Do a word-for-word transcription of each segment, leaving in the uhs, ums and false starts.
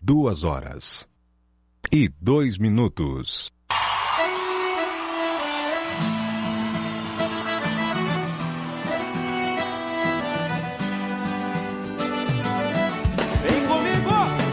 duas horas e dois minutos. Vem comigo!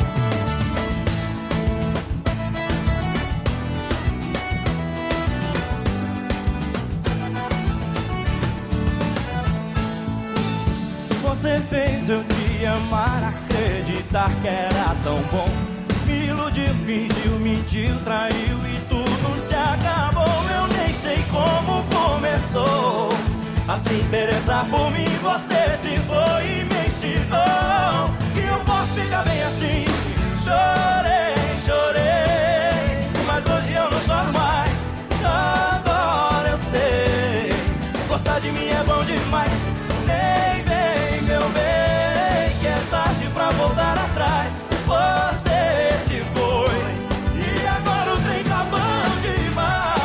Você fez eu te amar, acreditar que era tão bom. Me iludiu, fingiu, mentiu, traiu e tudo se acabou. Eu nem sei como começou a se interessar por mim. Você se foi e me ensinou que eu posso ficar bem assim. Chorei, chorei, mas hoje eu não choro mais. Agora eu sei, gostar de mim é bom demais. Nem vem, meu bem, que é tarde pra voltar atrás. Você se foi e agora o trem tá bom demais.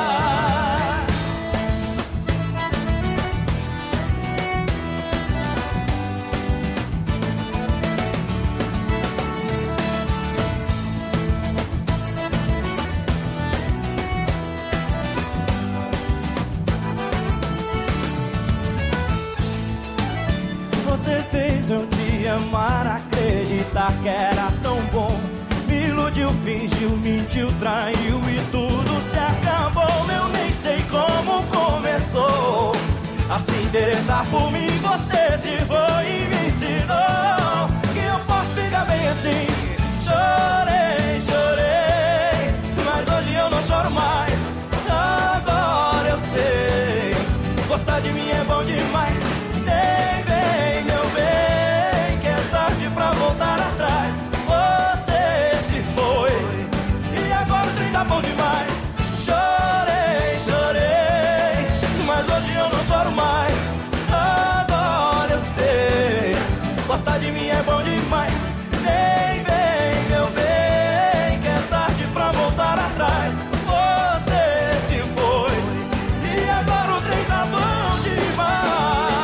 Você fez eu te amar, acreditar que era tão bom. Me iludiu, fingiu, mentiu, traiu e tudo se acabou. Eu nem sei como começou a se interessar por mim. Você se foi e me ensinou que eu posso ficar bem assim. Chorei, chorei, mas hoje eu não choro mais. Agora eu sei, gostar de mim é bom demais. Nem vem, meu bem, que é tarde pra voltar atrás. Você se foi e agora o trem tá bom demais. Chorei, chorei, mas hoje eu não choro mais. Agora eu sei, gostar de mim é bom demais. Nem vem, meu bem, que é tarde pra voltar atrás. Você se foi e agora o trem tá bom demais.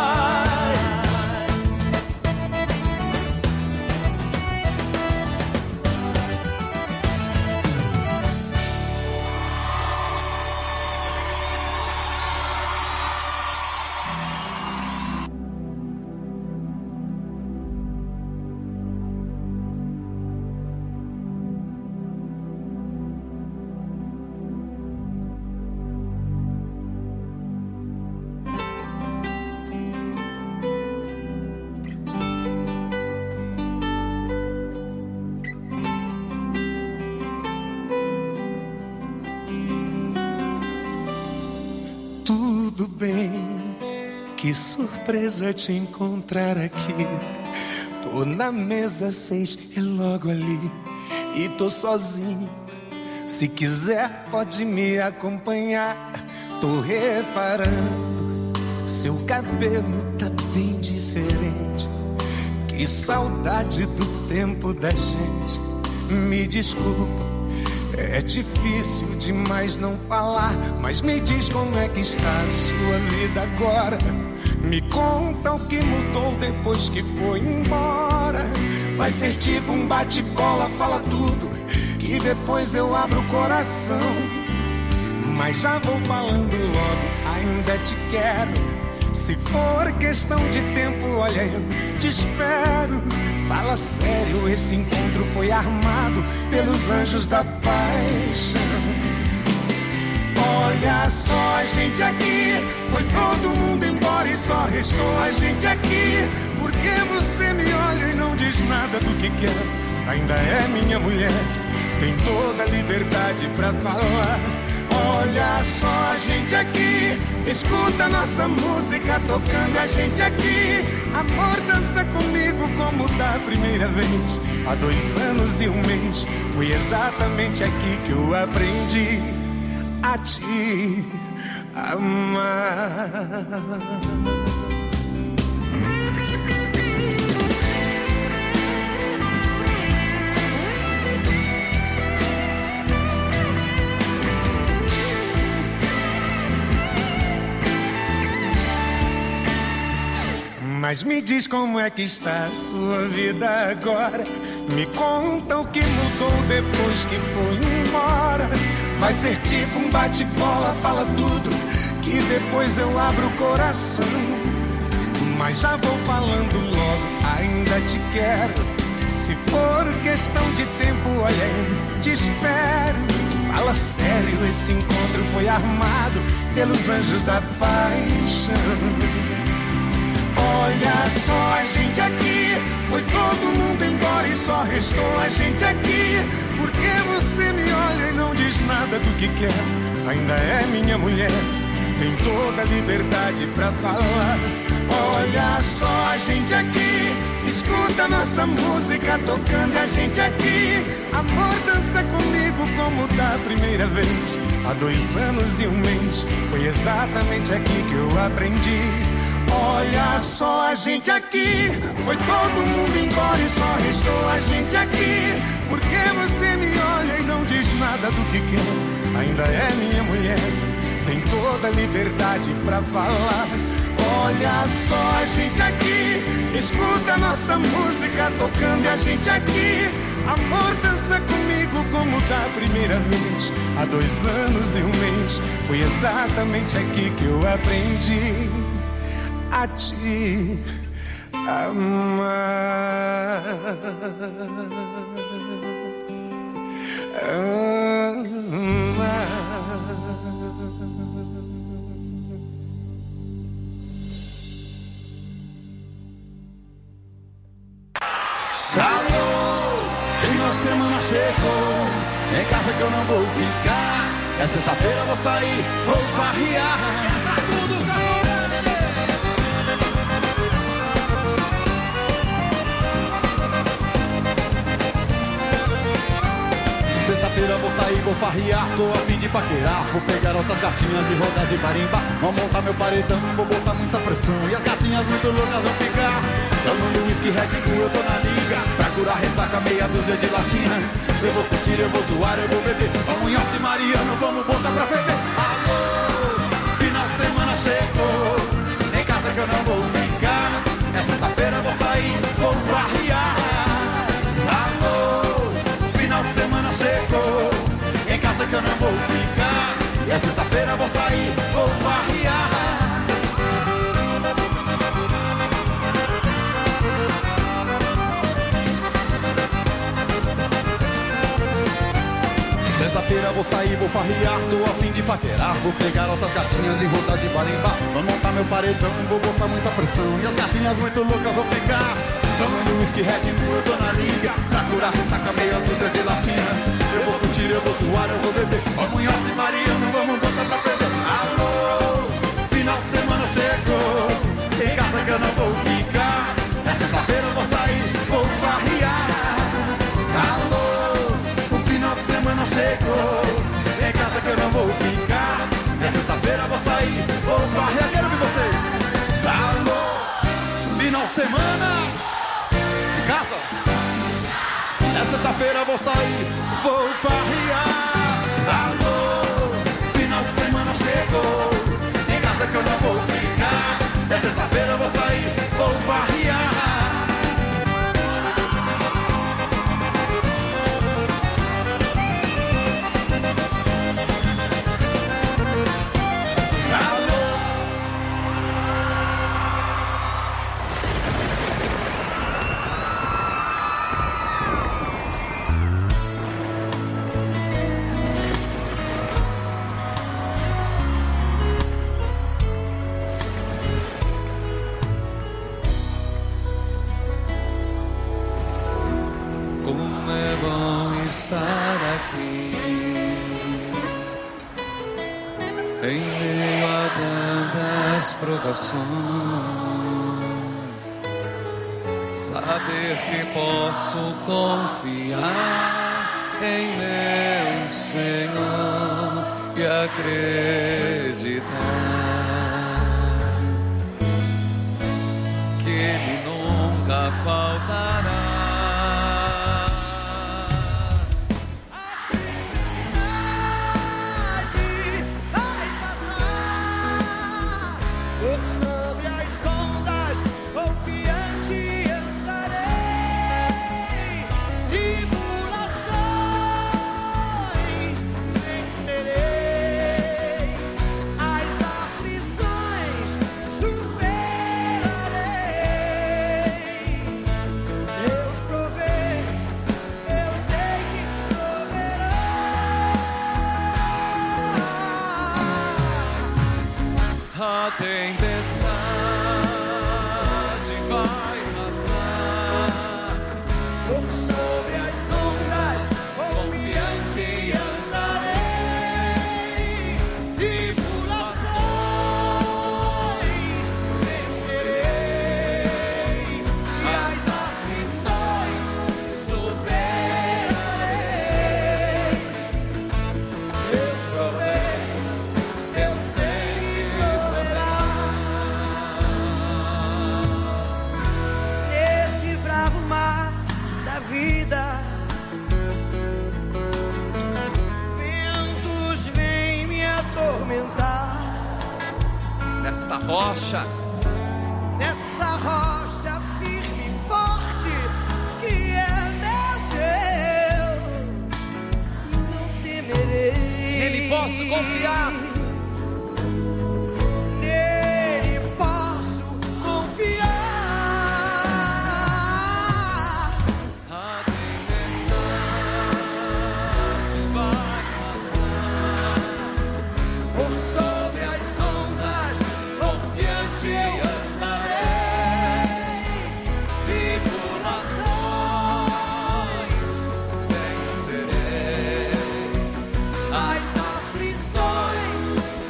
Tudo bem, que surpresa te encontrar aqui. Tô na mesa seis, é logo ali. E tô sozinho, se quiser pode me acompanhar. Tô reparando, seu cabelo tá bem diferente. Que saudade do tempo da gente. Me desculpa, é difícil demais não falar, mas me diz como é que está a sua vida agora. Me conta o que mudou depois que foi embora. Vai ser tipo um bate-bola, fala tudo, que depois eu abro o coração. Mas já vou falando logo, ainda te quero. Se for questão de tempo, olha, eu te espero. Fala sério, esse encontro foi armado pelos anjos da paixão. Olha só a gente aqui, foi todo mundo embora e só restou a gente aqui. Por que você me olha e não diz nada do que quer? Ainda é minha mulher, tem toda a liberdade pra falar. Olha só a gente aqui, escuta nossa música tocando a gente aqui. Amor, dança comigo como da primeira vez. Há dois anos e um mês, foi exatamente aqui que eu aprendi a te amar. Mas me diz como é que está a sua vida agora. Me conta o que mudou depois que foi embora. Vai ser tipo um bate-bola, fala tudo, que depois eu abro o coração. Mas já vou falando logo, ainda te quero. Se for questão de tempo, olha, eu te espero. Fala sério, esse encontro foi armado pelos anjos da paixão. Olha só a gente aqui, foi todo mundo embora e só restou a gente aqui. Porque você me olha e não diz nada do que quer. Ainda é minha mulher, tem toda a liberdade pra falar. Olha só a gente aqui, escuta nossa música tocando a gente aqui. Amor, dança comigo como da primeira vez. Há dois anos e um mês, foi exatamente aqui que eu aprendi. Olha só a gente aqui, foi todo mundo embora e só restou a gente aqui. Porque você me olha e não diz nada do que quer. Ainda é minha mulher, tem toda a liberdade pra falar. Olha só a gente aqui, escuta nossa música tocando a gente aqui. Amor, dança comigo como da primeira vez. Há dois anos e um mês, foi exatamente aqui que eu aprendi a te amar. Amar. Alô, final de semana chegou, em casa que eu não vou ficar. É sexta-feira, eu vou sair, vou farrear. Tá tudo calor. Sexta-feira eu vou sair, vou farrear, tô a fim de paquerar. Vou pegar outras gatinhas e rodar de marimba. Vou montar meu paredão, vou botar muita pressão. E as gatinhas muito loucas vão ficar tomando whisky, Red Bull, eu tô na liga. Pra curar ressaca, meia dúzia de latinha. Eu vou curtir, eu vou zoar, eu vou beber. Vamos Yossi Mariano, vamos botar pra ferver. Alô, final de semana chegou, em casa que eu não vou ficar. É sexta-feira, eu vou sair, vou farrear. Alô, final de semana chegou, em casa que eu não vou ficar. E é sexta-feira, eu vou sair, vou farrear. Sexta-feira vou sair, vou farrear, tô a fim de paquerar. Vou pegar outras gatinhas e rodar de marimba. Vou montar meu paredão, vou botar muita pressão. E as gatinhas muito loucas vão ficar tomando whisky, Red Bull, eu tô na liga. Pra curar ressaca, meia dúzia de latinha. Eu vou curtir, eu vou suar, eu vou beber. Vamos Yossi Mariano, vamos botar pra perder. Alô, final de semana chegou, em casa que eu não vou ficar. É sexta-feira eu vou sair, vou farrear. Alô, final de semana chegou, em casa que eu não vou ficar. É sexta-feira, vou sair, vou farrear. Quero ver vocês. Alô, final de semana em casa. É sexta-feira, vou sair, vou farrear. Alô, final de semana chegou, em casa que eu não vou ficar. É sexta-feira, vou sair, vou farrear. Estar aqui em meio a tantas provações, saber que posso confiar em meu Senhor e acreditar que Ele nunca faltará. Sobre as ondas, ou tempestade vai passar, Por sobre as sombras, confiante andarei. Tribulações vencerei, e as aflições superarei. Deus provê, eu sei que proverá. Nesse bravo mar da vida, ventos vêm me atormentar. nesta rocha, Nessa rocha firme e forte que é meu Deus, não temerei. nele posso confiar. Nele posso confiar. A tempestade vai passar, Por sobre as ondas, confiante eu andarei. tribulações vencerei, As aflições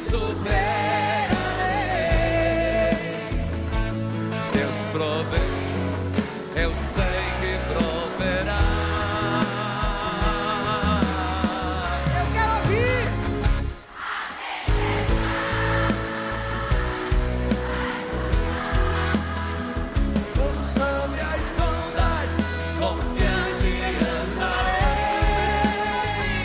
superarei. Deus provê, eu sei que proverá. Eu quero ouvir. Por sobre as ondas, confiante andarei.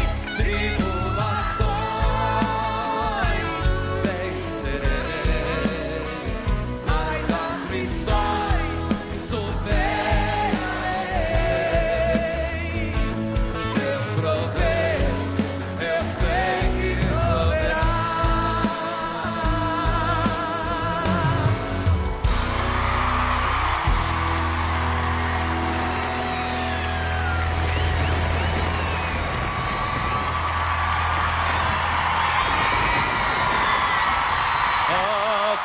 Tribulações vencerei, As aflições superarei. Deus provê, eu sei que proverá. A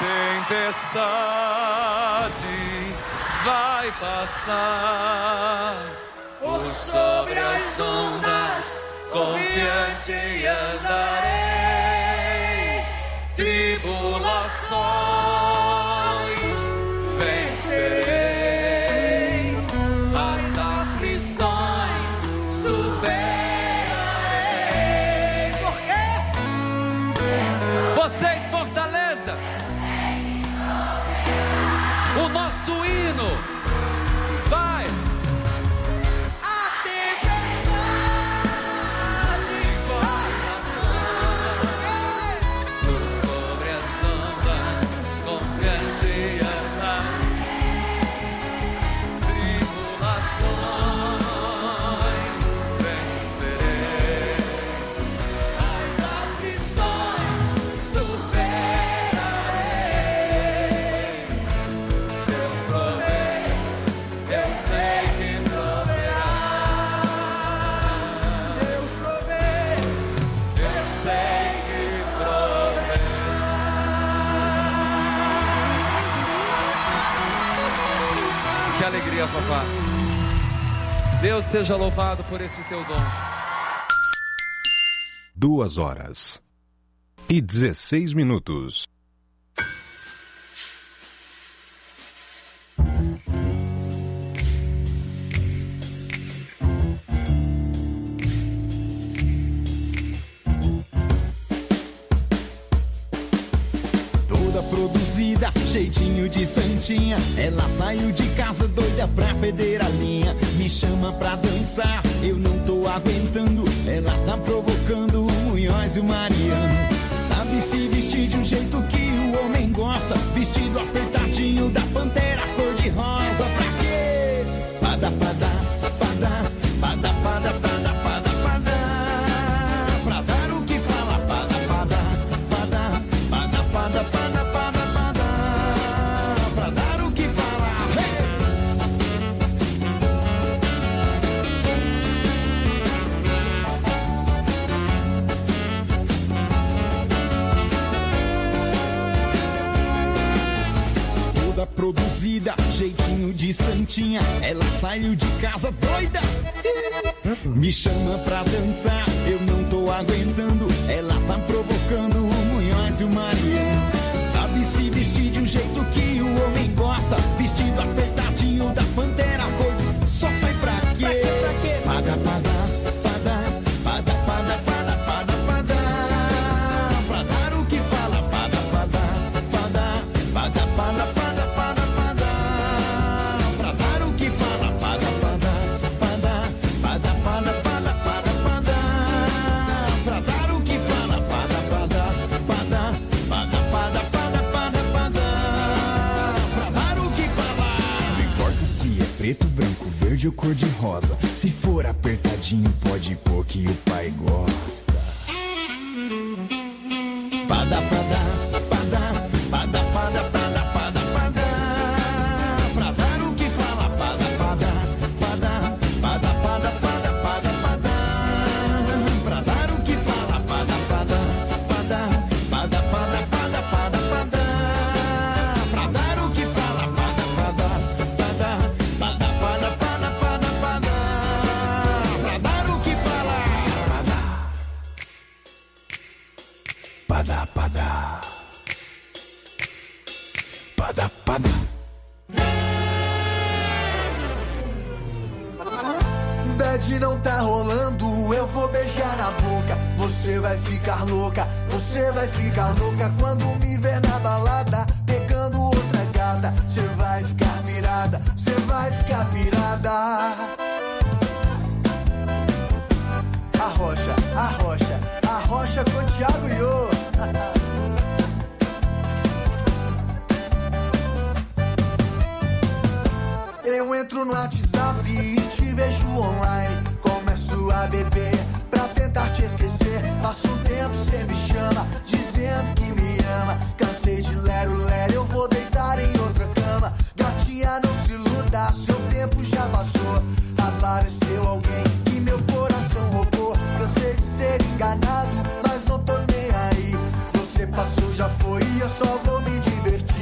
tempestade vai passar, Por sobre as ondas, confiante andarei. tribulações vencerei, As aflições superarei. Por quê? vocês fortaleza, o nosso hino vai. A tempestade vai passar. Por sobre as ondas, confiante andar. Tribulações vencerei, As aflições superarei. Deus provê, eu sei que proverá. Deus provê. Eu sei que proverá. Que alegria, papá. Deus seja louvado por esse teu dom. Duas horas e dezesseis minutos. Toda produzida, jeitinho de santinha. Ela saiu de casa doida pra perder a linha. Me chama pra dançar, eu não tô aguentando. Ela tá provocando o Munhoz e o Mariano. Sabe se vestir de um jeito que o homem gosta. Vestido apertadinho da pantera cor-de-rosa. Pra quê? Pada, pada, pada, pada, pada, pada, pada, pada. Pra dar o que fala, pada, pada, pada, pada, pada, pada, pada, pada. Pra dar o que fala, hey! doida, jeitinho de santinha. Ela saiu de casa doida, me chama pra dançar, eu não tô aguentando. Ela tá provocando o Munhoz e o Mariano. Sabe se vestir de um jeito que o homem gosta, vestido apertadinho da Pantera Cor. Só sai pra quê? Pra quê? Pra quê? Pada, pada, pada, pada, pada, pada, pada, pada. Pra dar o que fala, pada, pada, pada, pada, pada, pada, pada, pada. Pra dar o que fala, pada, pada, pada, pada, pada, pada, pada, pada. Pra dar o que fala, pada, pada, pada, pada, pada, pada, pada, pada. Pra dar o que fala. Não importa se é preto, branco, verde ou cor de rosa. Se for apertadinho, pode pôr que o pai gosta. Pada, pada, pada, pada, pada, pada, pada, pada. Pra dar o que fala, pada, pada, pada, pada, pada, pada, pada, pada. Pra dar o que fala, pada, pada, pada, pada, pada, pada, pada, pada. Pra dar o que fala, pada, pada, pada, pada, pada, pada, pada, pada. Pra dar o que fala, pada, pada, pada, pada, pada. Bad não tá rolando, eu vou beijar na boca. Você vai ficar louca, você vai ficar louca quando me ver na balada, pegando outra gata. Você vai ficar pirada, você vai ficar pirada. Arrocha, arrocha, arrocha com Thiago Iô. Eu entro no WhatsApp e te vejo online. Começo a beber pra tentar te esquecer. Passa um tempo, cê me chama, dizendo que me ama. Cansei de lero-lero, eu vou deitar em outra cama. Gatinha, não se iluda, seu tempo já passou. Apareceu alguém que meu coração roubou. Cansei de ser enganado, mas não tô nem aí. Você passou, já foi, e eu só vou me divertir.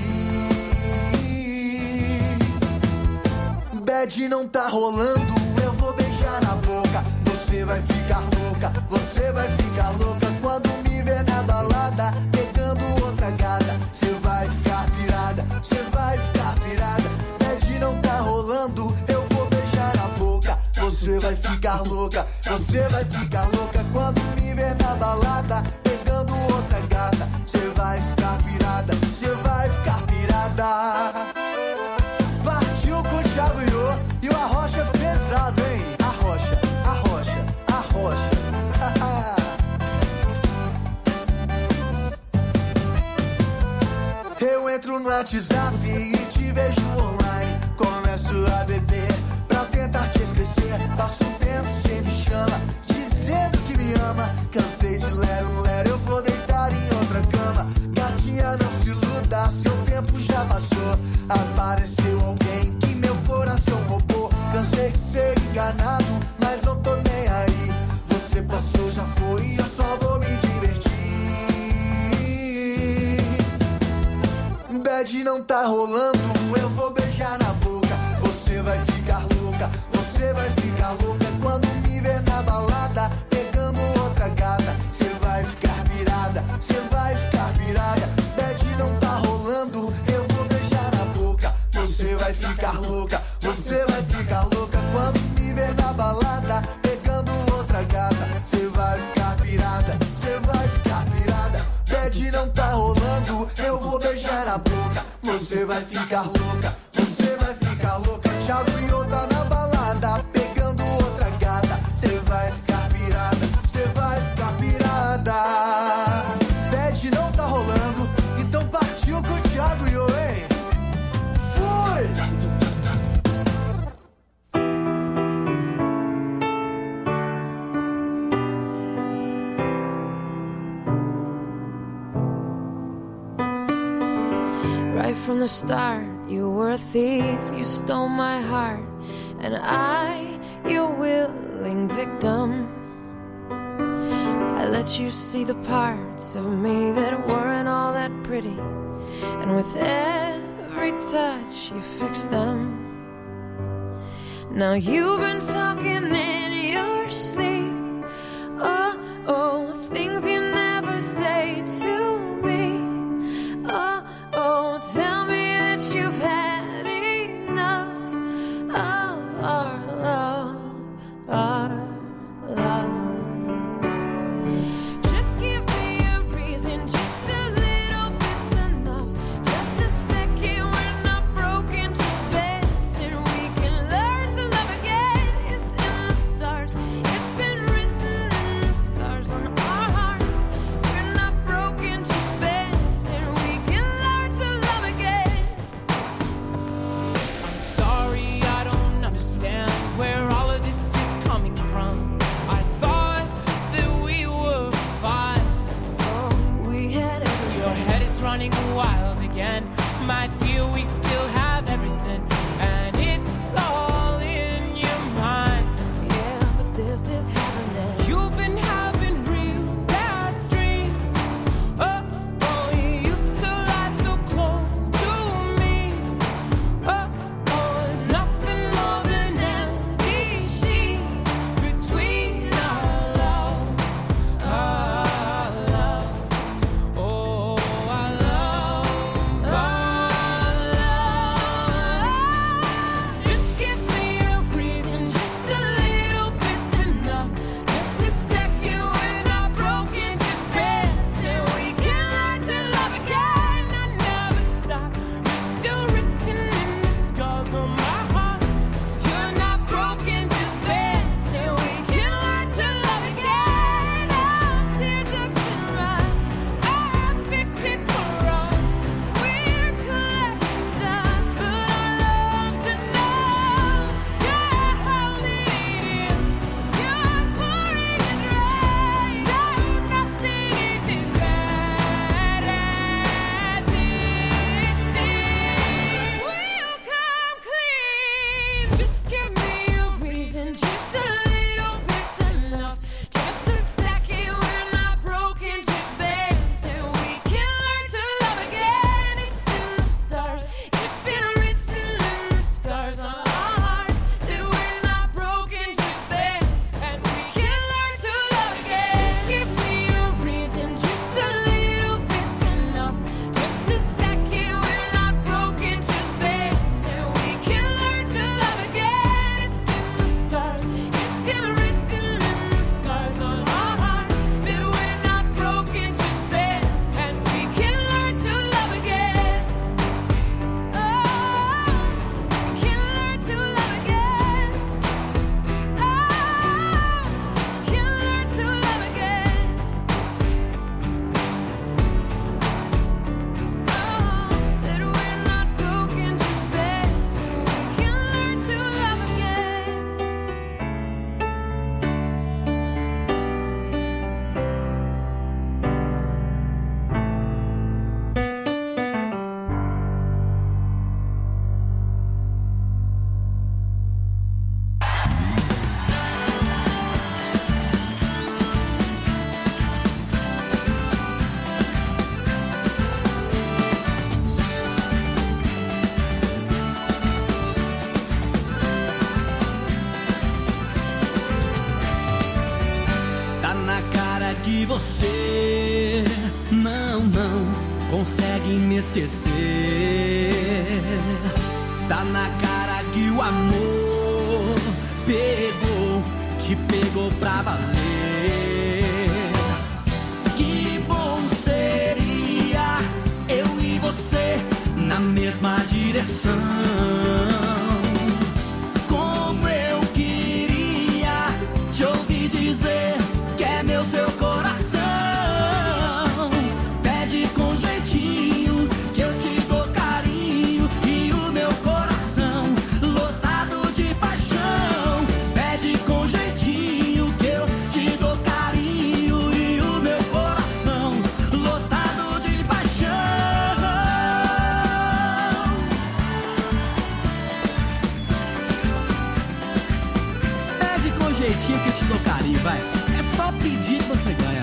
Bad não tá rolando, eu vou beijar na boca. Você vai ficar louca, você vai ficar louca quando me ver na balada, pegando outra gata. Você vai ficar pirada, você vai ficar pirada. Bad não tá rolando, eu vou beijar na boca. Você vai ficar louca, você vai ficar louca quando me ver na balada, pegando outra gata. Você vai ficar pirada, você vai ficar pirada. Partiu com o Thiago Iô e o Arrocha pesado, hein? Arrocha, arrocha, arrocha. Eu entro no WhatsApp e te vejo online. Começo a beber pra tentar te esquecer. Passo um tempo, cê me chama, dizendo que me ama. Cansei de lero-lero, eu vou deitar em outra cama. Gatinha, não se iluda, seu tempo já passou. Apareceu alguém que meu coração roubou. Cansei de ser enganado, mas não tô nem aí. Você passou, já foi, eu só vou me divertir. Bad não tá rolando, eu vou beijar na boca. Você vai ficar louca, você vai ficar louca quando me ver na balada, pegando outra gata. Você vai ficar pirada, você vai ficar pirada. Bad não tá rolando, eu vou beijar na boca. Você vai ficar louca, você vai ficar louca quando me ver na balada, pegando outra gata. Você vai ficar pirada, você vai ficar pirada. Bad não tá rolando, eu vou beijar na boca. Você vai ficar louca, você vai ficar louca. Thiago Iô tá na balada, pegando outra gata. Você vai ficar pirada, você vai ficar pirada. Bad não tá rolando, então partiu com o Thiago Iô, hein? Fui! Right from the start, you were a thief, you stole my heart, and I, your willing victim. I let you see the parts of me that weren't all that pretty, and with every every touch you fix them. Now you've been talking in your sleep. Oh, oh, things you never say to me. Oh, oh, tell me that you've had enough of our love, our love. Just give me a reason, just a little bit's enough. Just a second, we're not broken, just bends, and we can learn to love again. It's in the stars, it's been written in the scars on our hearts. We're not broken, just bends, and we can learn to love again. I'm sorry, I don't understand where all of this is coming from. I thought that we were fine. Oh, we had everything. Your head is running wild again. My dear, we still have everything, and it's all in your mind. Yeah, but this is happening. You've been having real bad dreams. Oh, oh, you used to lie so close to me. Oh, oh, there's nothing more than empty sheets between our love, our love. Oh, our love, our love. Just give me a reason, just a little bit's enough. Just a second, we're not broken, just bends, and we can learn to love again. I never stop. You're still written in the scars on my heart. You're not broken, just bends, and we can learn to love again. I'm tear ducts and rust. I fix it for us. We're collecting dust, but our love's enough. You're holding it in. You're pouring it right. No, nothing is as bad as it seems. We'll come clean. Just give me a reason, just a little bit's enough. Just a second, we're not broken, just bends, and we can learn to love again. It's in the stars, it's been written in the scars on our hearts that we're not broken, just bends, and we can learn to love again. Just give me a reason, just a little bit's enough. Just a second, we're not broken, just bends, and we can learn to love again. It's in the stars, it's been written in the scars on our hearts that we're not broken, just bends, and we can learn to love again. Oh, we can learn to love again. Oh, we can learn to love again. Oh, that we're not broken, just bends, and we can learn to love again. Tá na cara que você não, não consegue me esquecer. Tá na cara que o amor pegou, te pegou pra valer. Que bom seria eu e você na mesma direção. Como eu queria te ouvir dizer que é meu seu coração. Pede com jeitinho que eu te dou carinho e o meu coração lotado de paixão. Pede com jeitinho que eu te dou carinho e o meu coração lotado de paixão. Pede com jeitinho que eu te dou carinho, vai. É só pedir que você ganha.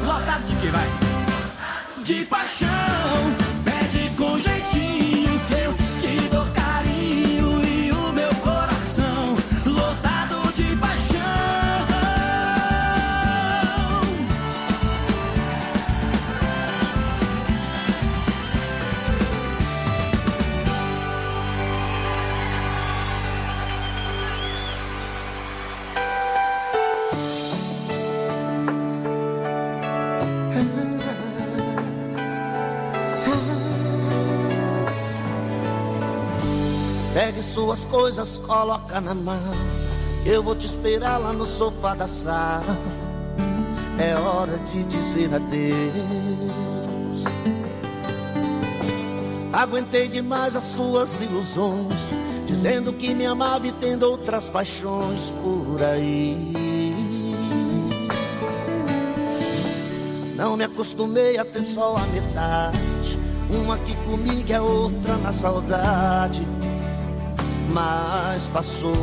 lotado de que vai? De paixão, pede com jeitinho que eu te dou carinho e o meu coração lotado de paixão. Pegue suas coisas, coloca na mão. Eu vou te esperar lá no sofá da sala. É hora de dizer adeus. Aguentei demais as suas ilusões, dizendo que me amava e tendo outras paixões por aí. Não me acostumei a ter só a metade, uma aqui comigo e a outra na saudade. Mas passou.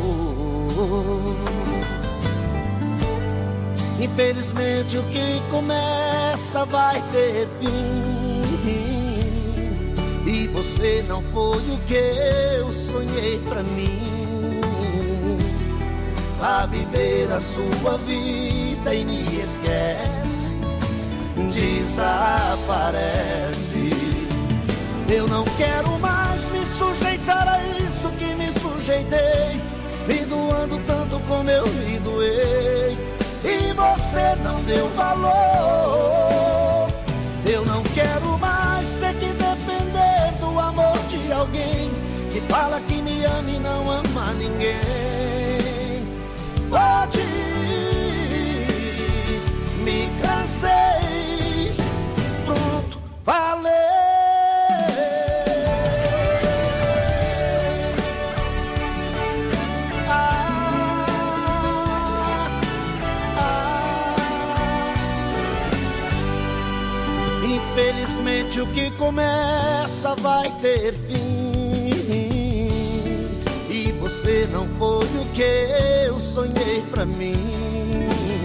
Infelizmente o que começa vai ter fim, e você não foi o que eu sonhei pra mim. Vá viver a sua vida e me esquece, desaparece. Eu não quero mais me sujeitar a isso que me sujeitei, me doando tanto como eu me doei, e você não deu valor. Eu não quero mais ter que depender do amor de alguém que fala que me ama e não ama ninguém. Pode ir, me cansei, pronto, falei. Infelizmente o que começa vai ter fim, e você não foi o que eu sonhei pra mim.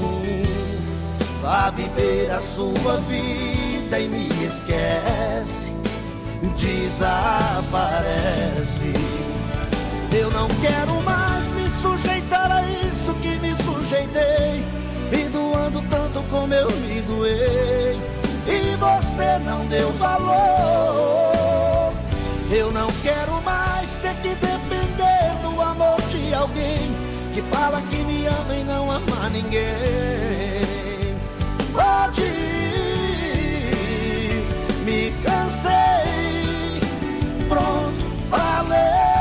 Vá viver a sua vida e me esquece, desaparece. Eu não quero mais me sujeitar a isso que me sujeitei, me doando tanto como eu me doei, e você não deu valor. Eu não quero mais ter que depender do amor de alguém que fala que me ama e não ama ninguém. Pode ir, me cansei, pronto, falei.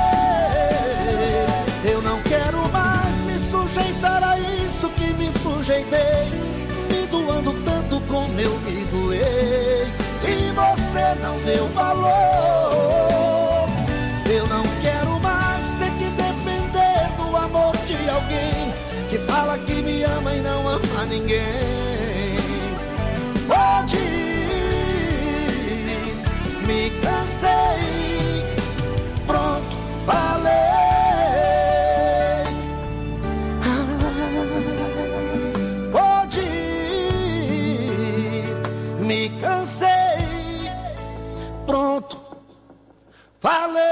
Eu não quero mais me sujeitar a isso que me sujeitei, me doando tanto como eu me doei, e você não deu valor. Eu não quero mais ter que depender do amor de alguém que fala que me ama e não ama ninguém. Pode ir, me cansei, pronto, falei. Pode ir, me cansei, pronto, falei.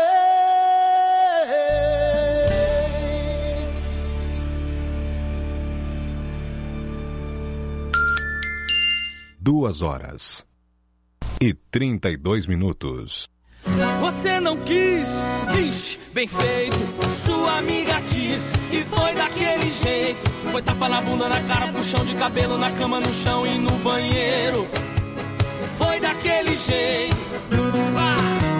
Duas horas e trinta e dois minutos. Você não quis, vixe, bem feito. Sua amiga quis e foi daquele jeito. Foi tapa na bunda, na cara, puxão de cabelo, na cama, no chão e no banheiro. Foi daquele jeito. Ah.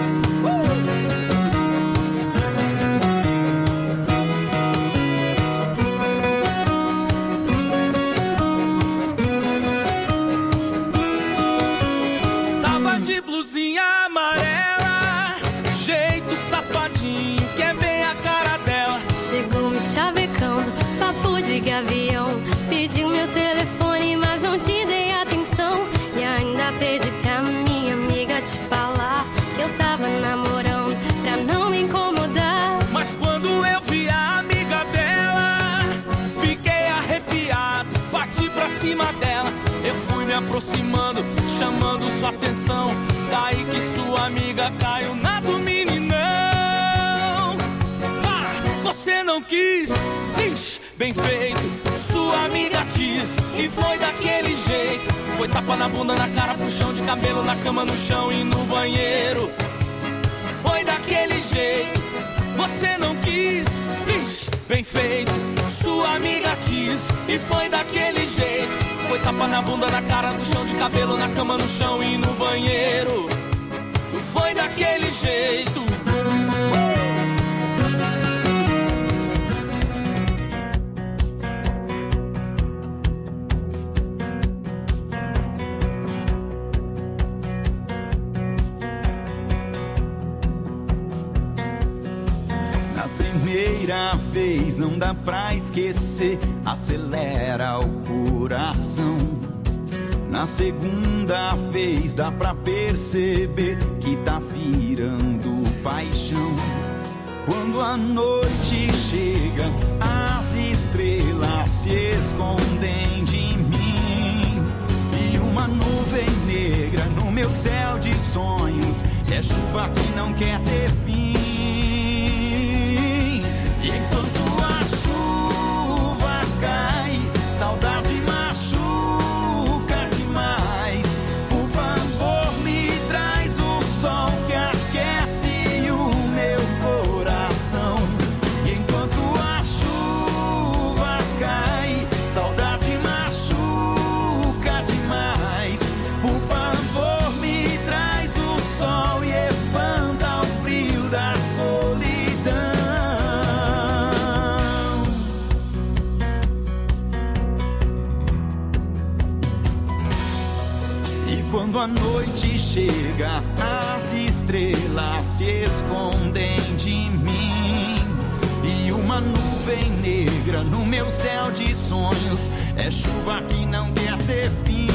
Tava de blusinha amarela, jeito safadinho, que é bem a cara dela. Chegou me chavecando, papo de gavião. Pediu meu telefone, mas não te dei atenção. E ainda pedi pra minha amiga te falar que eu tava namorando, pra não me incomodar. Mas quando eu vi a amiga dela, fiquei arrepiado, bati pra cima dela. Eu fui me aproximando, chamando sua atenção. Daí que sua amiga caiu na do meninão. Ah, você não quis, ixi, bem feito. Sua amiga quis e foi daquele jeito. Foi tapa na bunda, na cara, puxão de cabelo, na cama, no chão e no banheiro. Foi daquele jeito. Você não quis, ixi, bem feito. Sua amiga quis e foi daquele jeito. Foi tapa na bunda, na cara, no chão de cabelo, na cama, no chão e no banheiro. Foi daquele jeito. Na primeira vez não dá pra esquecer, acelera o coração. Na segunda vez dá pra perceber que tá virando paixão. Quando a noite chega, as estrelas se escondem de mim. E uma nuvem negra no meu céu de sonhos é chuva que não quer ter fim. E enquanto a chuva cai, saudade machuca demais. Por favor, me traz o sol que aquece o meu coração. E enquanto a chuva cai, saudade machuca demais. Por favor, me traz o sol e espanta o frio da solidão. Quando a noite chega, as estrelas se escondem de mim. E uma nuvem negra no meu céu de sonhos é chuva que não quer ter fim.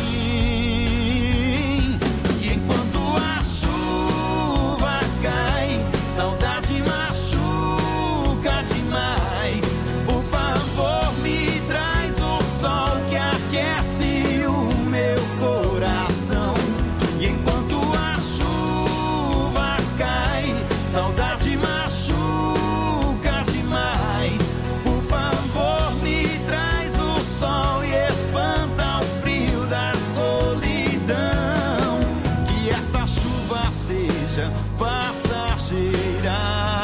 E enquanto a chuva cai, saudade machuca demais. Por favor, me traz o sol que aquece o meu coração. E enquanto a chuva cai, saudade machuca demais. Por favor, me traz o sol e espanta o frio da solidão. Que essa chuva seja passageira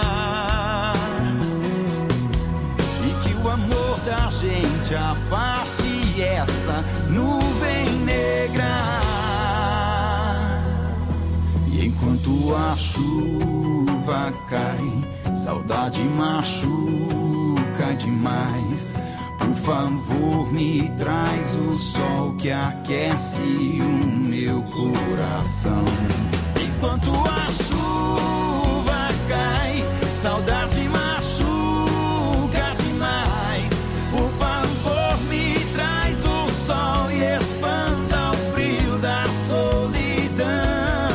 e que o amor da gente afaste essa nuvem negra. Enquanto a chuva cai, saudade machuca demais. Por favor, me traz o sol que aquece o meu coração. Enquanto a chuva cai, saudade machuca demais. Por favor, me traz o sol e espanta o frio da solidão.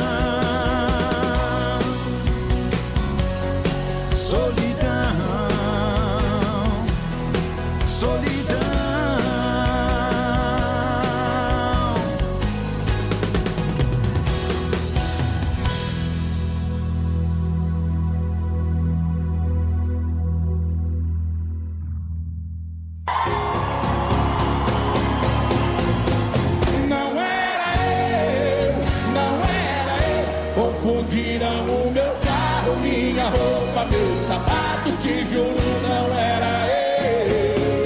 Confundiram o meu carro, minha roupa, meu sapato, te juro, não era eu.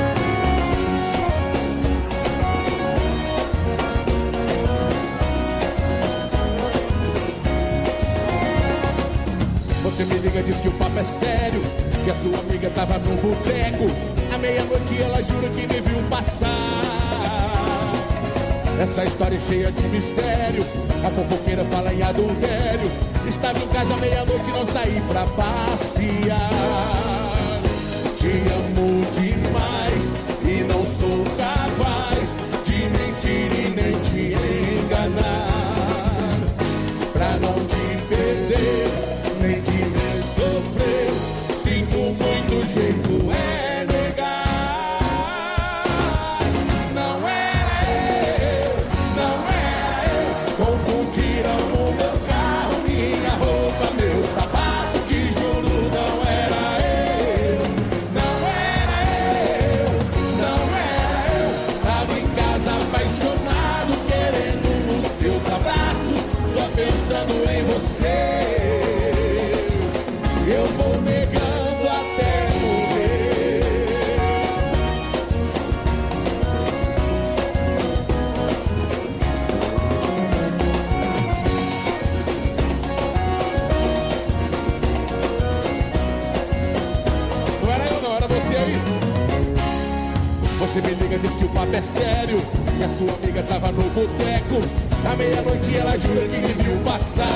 Você me liga, diz que o papo é sério, que a sua amiga tava num boteco. À meia-noite ela jura que me viu passar. Essa história é cheia de mistério. A fofoqueira fala em adultério. Estava em casa à meia-noite e não saí pra passear. Te amo demais e não sou capaz de mentir e nem te enganar. Pra não te perder, nem te ver sofrer. Sinto muito, jeito é negar. Não era eu, diz que o papo é sério, que a sua amiga tava no boteco. À meia-noite ela jura que me viu passar.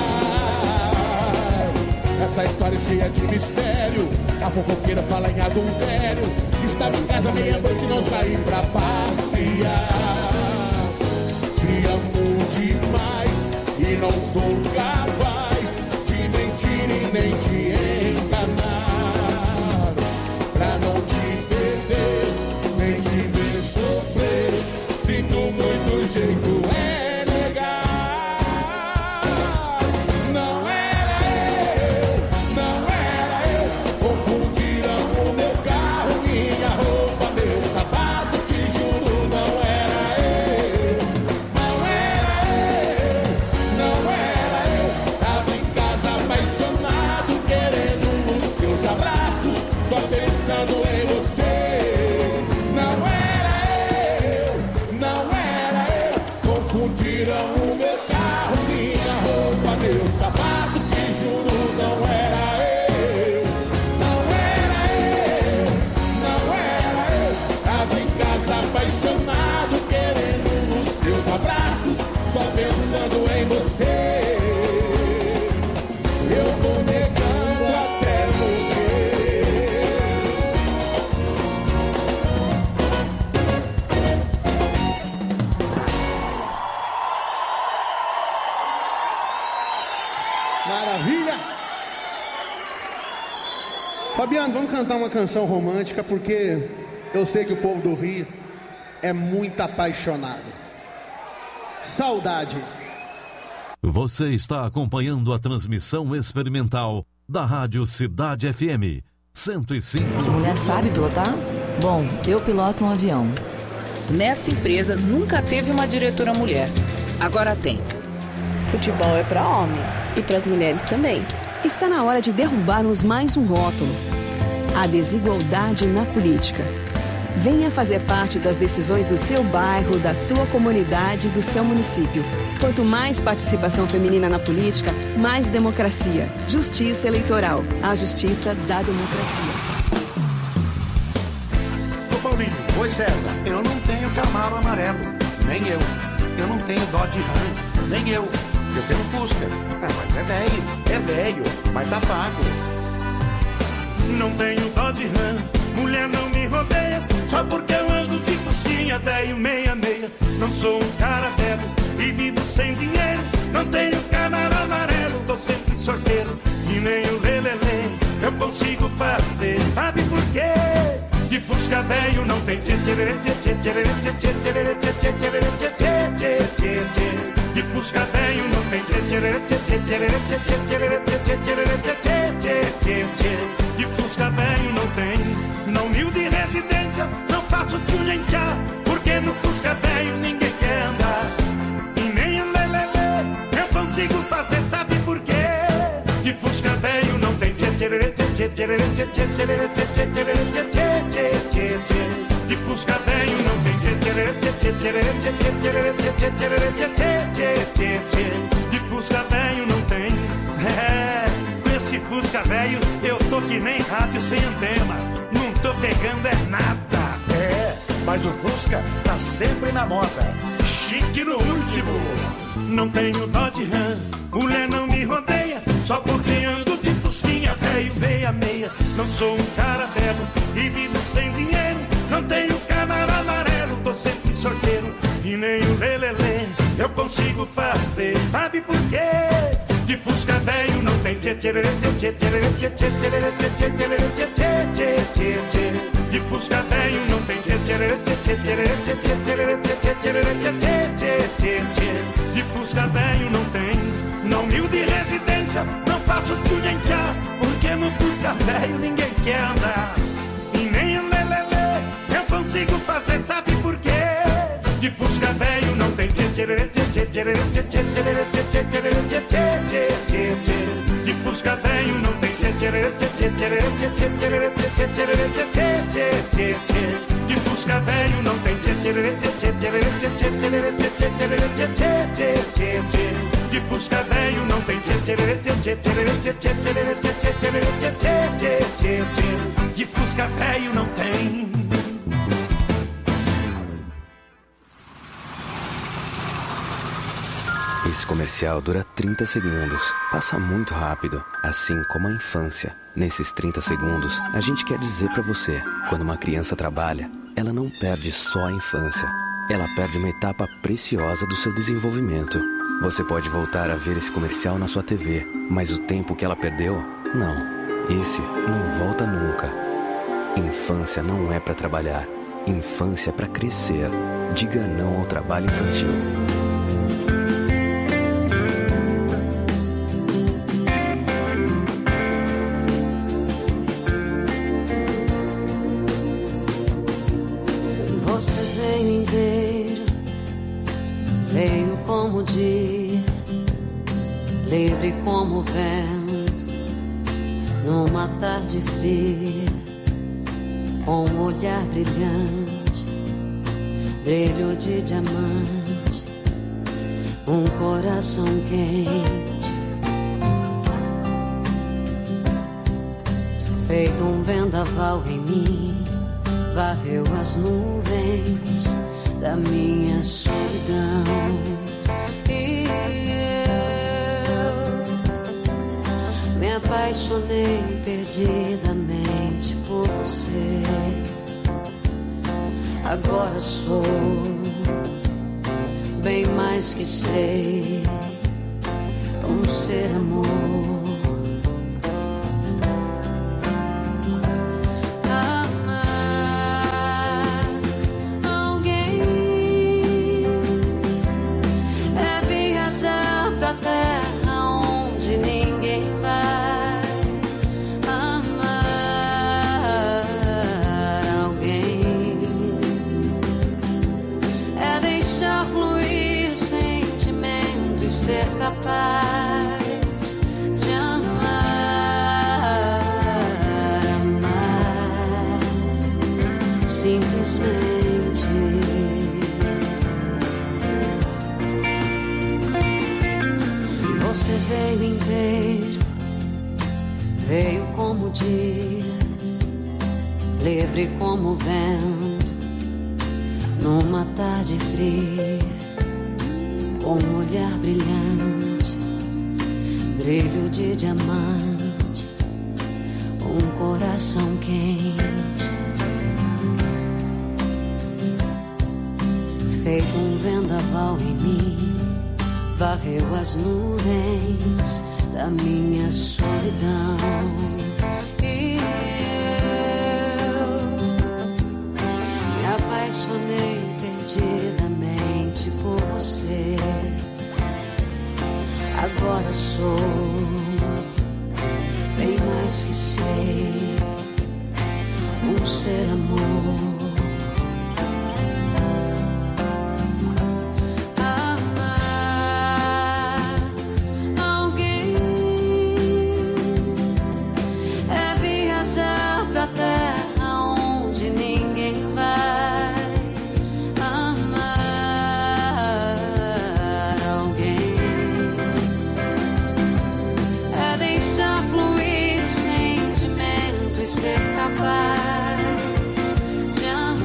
Essa história é cheia de mistério. A fofoqueira fala em adultério. Estava em casa meia-noite e não saí pra passear. Te amo demais e não sou capaz de mentir e nem te enganar. Pra não te perder, nem te ver sofrer. Sinto muito jeito é negar. Não era eu, não era eu. Confundiram o meu carro, minha roupa, meu sapato. Te juro, não era eu, não era eu, não era eu. Tava em casa apaixonado, querendo os seus abraços, só pensando em você. Não era eu, não era eu. Confundiram o meu carro, minha roupa, meu sapato. Te juro, não era eu, não era eu, não era eu. Tava em casa apaixonado, querendo os seus abraços, só pensando em você. Eu tô negando até morrer. Maravilha! Fabiano, vamos cantar uma canção romântica, porque eu sei que o povo do Rio é muito apaixonado. Saudade. Você está acompanhando a transmissão experimental da Rádio Cidade F M cento e cinco. Essa mulher sabe pilotar? Bom, eu piloto um avião. Nesta empresa nunca teve uma diretora mulher. Agora tem. Futebol é para homem e para as mulheres também. Está na hora de derrubarmos mais um rótulo: a desigualdade na política. Venha fazer parte das decisões do seu bairro, da sua comunidade e do seu município. Quanto mais participação feminina na política, mais democracia. Justiça eleitoral. A justiça da democracia. Ô Paulinho, oi César. Eu não tenho Camaro amarelo, nem eu. Eu não tenho Dodge Ram, nem eu. Eu tenho Fusca. Ah, mas é velho, é velho, mas tá pago. Não tenho Dodge Ram, mulher não me rodeia, só porque eu ando de fusquinha, velho meia meia. Não sou um cara velho e vivo sem dinheiro. Não tenho Camaro amarelo, tô sempre sorteiro. E nem o lelelê eu consigo fazer. Sabe por quê? De Fusca velho não tem tchê tchê tchê tchê tchê tchê tchê tchê tchê tchê tchê tchê. De Fusca velho não tem tchê tchê tchê tchê tchê tchê tchê tchê tchê tchê. De Fusca velho não tem. Na humilde residência não faço tchulha em tchá, porque no Fusca velho ninguém quer andar. E nem um lelelê eu consigo fazer, sabe por quê? De Fusca velho não tem tchê tchê tchê tchê tchê tchê tchê tchê tchê tchê tchê. De Fusca velho não tem tchê tchê tchê tchê tchê tchê tchê tchê tchê tchê. De Fusca velho não tem. É, com esse Fusca velho eu tô que nem rádio sem antena. Não tô pegando é nada. É, mas o Fusca tá sempre na moda. Chique no último. Não tenho Dodge Ram, mulher não me rodeia, só porque ando de fusquinha, velho meia meia. Não sou um cara velho e vivo sem dinheiro. Não tenho Camaro amarelo, tô sempre sorteiro. E nem o lelelê eu consigo fazer. Sabe por quê? De Fusca velho não tem tchê tchê tchê tchê tchê tchê tchê tchê tchê tchê. De Fusca velho não tem tchê tchê tchê tchê tchê tchê tchê tchê. De Fusca velho não tem. Na humilde residência não faço tchulha em tchá, porque no Fusca velho ninguém quer andar. E nem um lelelê eu consigo fazer, sabe por quê? De Fusca velho não tem tchê tchê tchê tchê tchê tchê tchê tchê tchê tchê. De Fusca velho não tem tchê tchê tchê tchê tchê tchê tchê tchê. De Fusca velho não tem tchê tchê tchê tchê tchê tchê tchê tchê. De Fusca velho não tem tchê tchê tchê tchê tchê tchê tchê tchê. De Fusca velho não tem. Esse comercial dura trinta segundos. Passa muito rápido, assim como a infância. Nesses trinta segundos, a gente quer dizer pra você, quando uma criança trabalha, ela não perde só a infância. Ela perde uma etapa preciosa do seu desenvolvimento. Você pode voltar a ver esse comercial na sua T V, mas o tempo que ela perdeu, não. Esse não volta nunca. Infância não é pra trabalhar. Infância é pra crescer. Diga não ao trabalho infantil. Veio como o dia, livre como o vento, numa tarde fria, com um olhar brilhante, brilho de diamante, um coração quente, feito um vendaval em mim, varreu as nuvens da minha solidão. E eu me apaixonei perdidamente por você. Agora sou bem mais que sei, um ser amor. Capaz de amar, amar simplesmente. Você veio inteiro, veio como o dia, livre como o vento, numa tarde fria, com um olhar brilhante, brilho de diamante, um coração quente, feito um vendaval em mim, varreu as nuvens da minha solidão. E eu me apaixonei perdidamente por você. Agora sou bem mais que sei, um ser amor. Amar alguém é viajar pra terra onde ninguém vai. Capaz de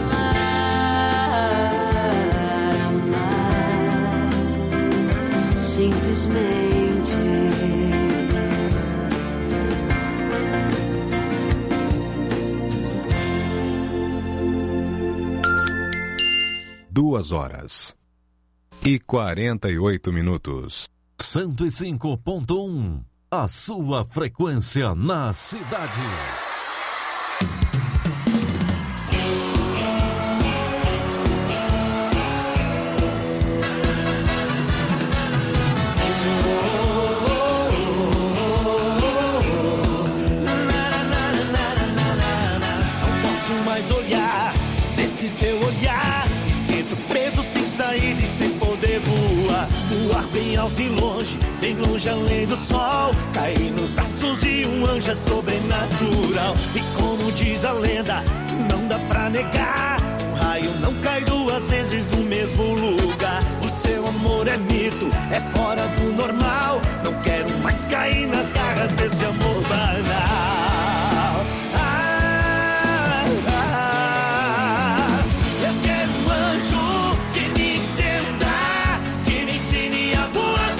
amar, amar simplesmente. Duas horas e quarenta e oito minutos. cento e cinco ponto um, a sua frequência na cidade. Bem alto e longe, bem longe além do sol, cair nos braços de um anjo é sobrenatural. E como diz a lenda, não dá pra negar, um raio não cai duas vezes no mesmo lugar. O seu amor é mito, é fora do normal, não quero mais cair nas garras desse amor banal. Ah, ah, eu quero um anjo que me entenda, que me ensine a voar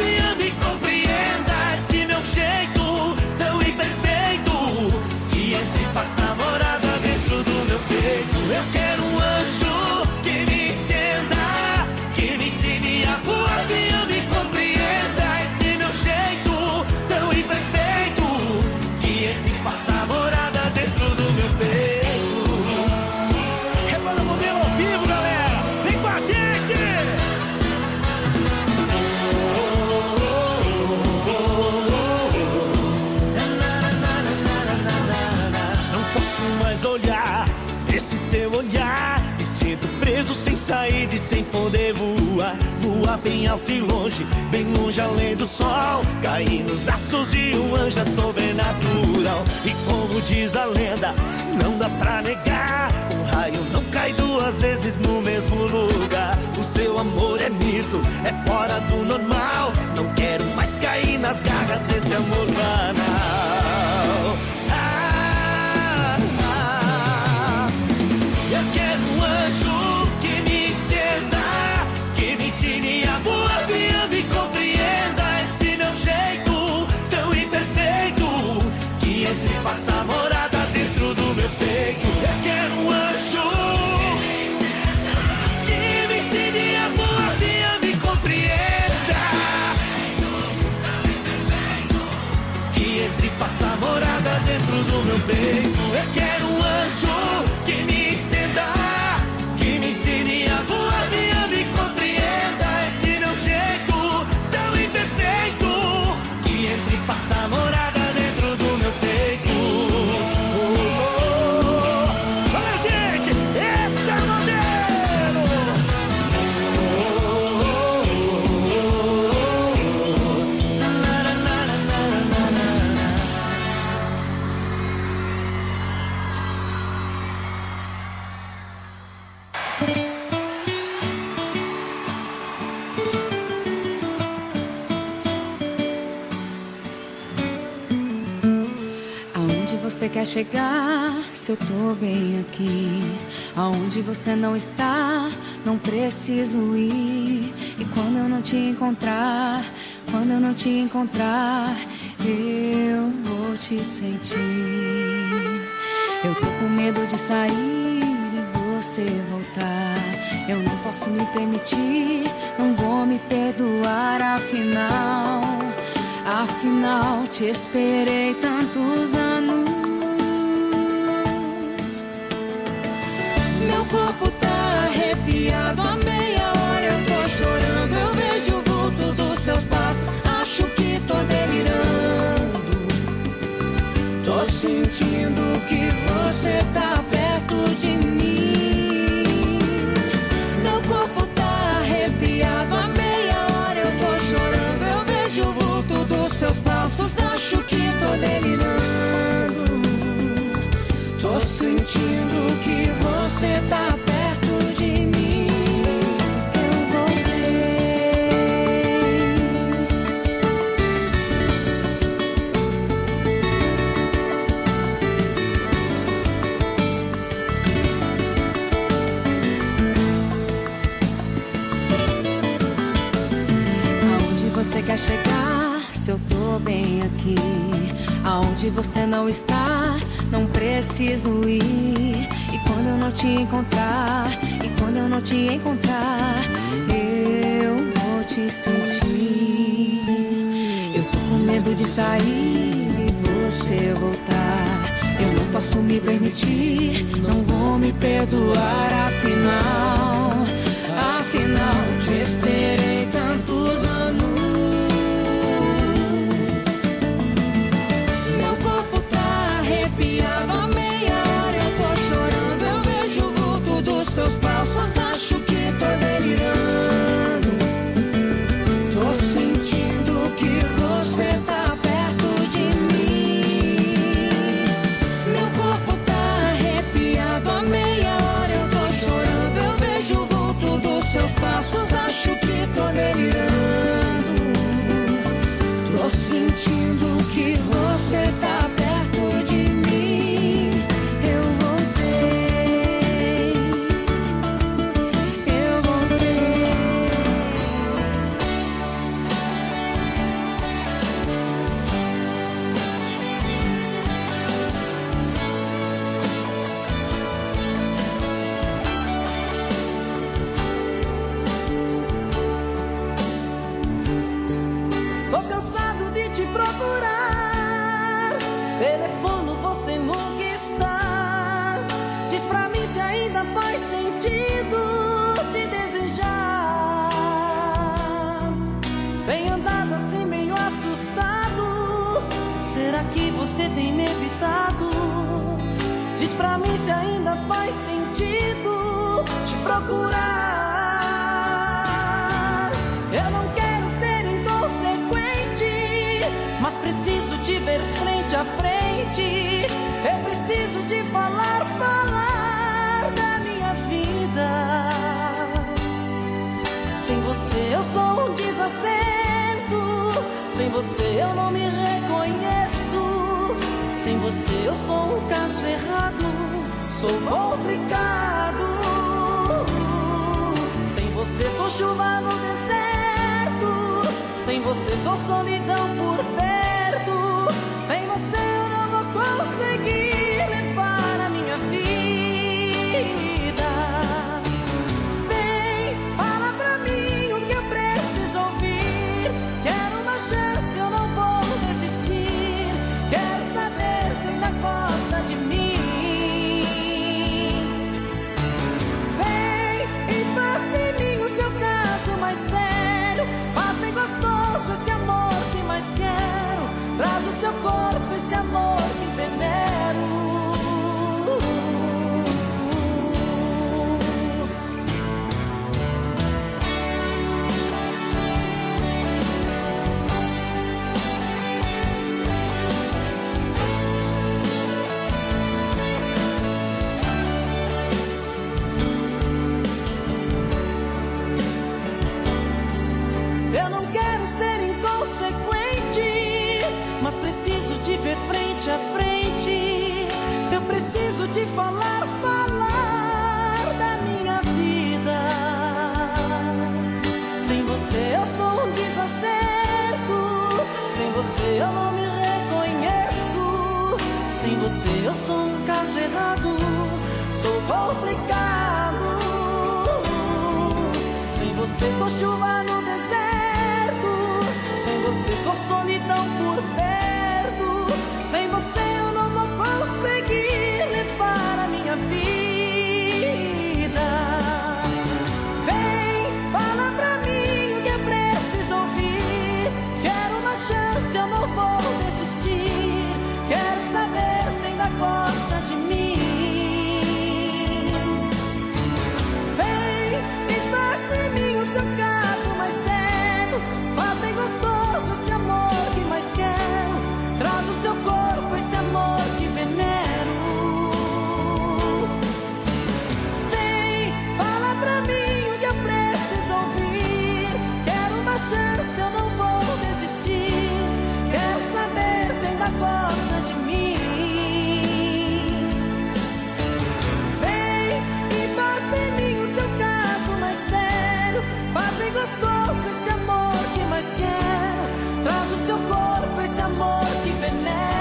poder voar, voar bem alto e longe, bem longe além do sol, cair nos braços de um anjo é sobrenatural. E como diz a lenda, não dá pra negar, um raio não cai duas vezes no mesmo lugar. O seu amor é mito, é fora do normal, não quero mais cair nas garras desse amor banal. Ah, ah, eu quero um anjo que me entenda, que me ensine a voar, me ame e compreenda esse meu jeito tão imperfeito, que entre e faça morada dentro do meu peito. Eu quero um anjo que me ensine a voar, me ame e compreenda, que entre e faça morada dentro do meu peito. Eu quero um anjo que me entenda, que me ensine a voar, me ame e compreenda esse meu jeito tão imperfeito, que entre e faça morada dentro do meu peito. Oh, oh, oh. Valeu, gente! Eita, modelo! Oh, oh, oh, oh. Na, na, na, na, na, na, na. Aonde você quer chegar, se eu tô bem aqui? Aonde você não está, não preciso ir. E quando eu não te encontrar, quando eu não te encontrar, eu vou te sentir. Eu tô com medo de sair e você voltar. Eu não posso me permitir, não vou me perdoar, afinal. Afinal, te esperei tantos anos. Meu corpo tá arrepiado, a meia hora eu tô chorando. Eu vejo o vulto dos seus passos, acho que tô delirando. Tô sentindo que você tá perto de mim. Meu corpo tá arrepiado, a meia hora eu tô chorando. Eu vejo o vulto dos seus passos, acho que tô delirando. Tô sentindo que você tá perto de mim. Eu voltei. Aonde você quer chegar, se eu tô bem aqui? Aonde você não está, não preciso ir. E quando eu não te encontrar, e quando eu não te encontrar, eu vou te sentir. Eu tô com medo de sair e você voltar. Eu não posso me permitir, não vou me perdoar, afinal. Afinal, te esperei tantos anos. Meu corpo tá arrepiado, a meia hora eu tô chorando. Eu vejo o vulto dos seus passos, acho que tô delirando. Tô sentindo que você tá perto de mim. Meu corpo tá arrepiado, a meia hora eu tô chorando. Eu vejo o vulto dos seus passos, acho que tô delirando. Tô sentindo que você tá perto de mim. Eu voltei. Eu voltei. Tô cansado de te procurar, telefono você nunca está. Diz pra mim se ainda faz sentido te desejar. Vem andado assim meio assustado, será que você tem me evitado? Diz pra mim se ainda faz sentido te procurar. Sem você eu não me reconheço. Sem você eu sou um caso errado. Sou complicado. Sem você sou chuva no deserto. Sem você sou solidão por perto. Sem você eu não vou conseguir levar a minha vida. Vem, fala pra mim o que eu preciso ouvir. Quero uma chance, eu não vou desistir. Quero saber se ainda gosta de mim. Vem e faz de mim o seu caso mais sério. Faz bem gostoso esse amor que mais quero. Traz o seu corpo, esse amor que venero. Eu não quero ser inconsequente, mas preciso te ver frente a frente. Eu preciso te falar, falar da minha vida. Sem você eu sou um desacerto. Sem você eu não me reconheço. Sem você eu sou um caso errado. Sou complicado. Sem você sou chuva no deserto. Sem você sou solidão por perto. Sem você eu não vou conseguir levar a minha vida. Vem, fala pra mim o que eu preciso ouvir. Quero uma chance, eu não vou desistir. Quero saber se ainda gosta de mim. Vem e faz de mim o seu caso mais sério. Faz bem gostoso esse amor que mais quero. Traz o seu corpo, esse amor que venero. Vem, fala pra mim o que eu preciso ouvir. Quero uma chance, eu não vou desistir. Quero saber se ainda gosta de mim. Vem e faz de mim o seu caso mais sério. Faz bem gostoso esse amor que mais quero. Traz o seu corpo, esse amor que venero.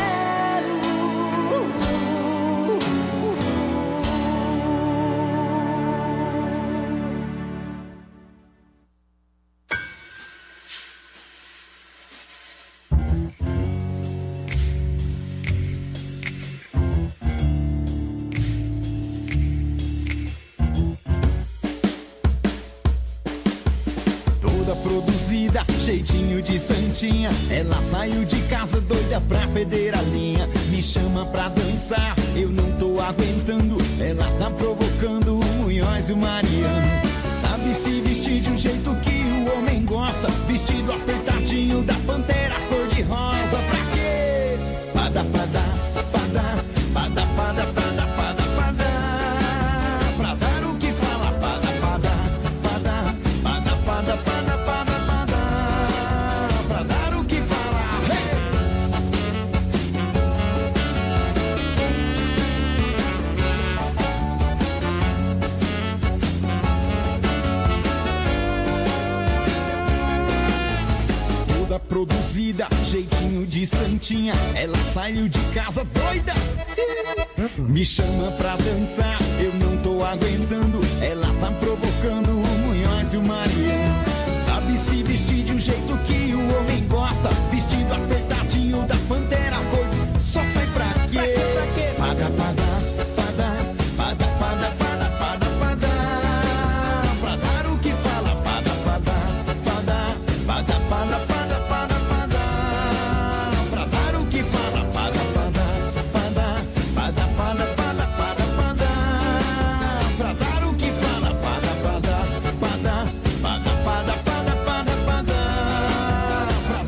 Toda produzida, jeitinho de santinha. Ela saiu de casa doida pra perder a linha. Me chama pra dançar, eu não tô aguentando. Ela tá provocando o Munhoz e o Mariano. Sabe se vestir de um jeito que o homem gosta. Vestido apertadinho da Pantera cor de rosa. Pra quê? Pada, pada, pada, pada, pada, pada, pada, pada. Pra dar o que fala, pada, pada, pada, pada, pada, pada, pada, pada. Pra dar o que fala, hey! Toda produzida, jeitinho de santinha. Ela saiu de casa doida. Me chama pra dançar, eu não tô aguentando. Ela tá provocando o Munhoz e o Mariano.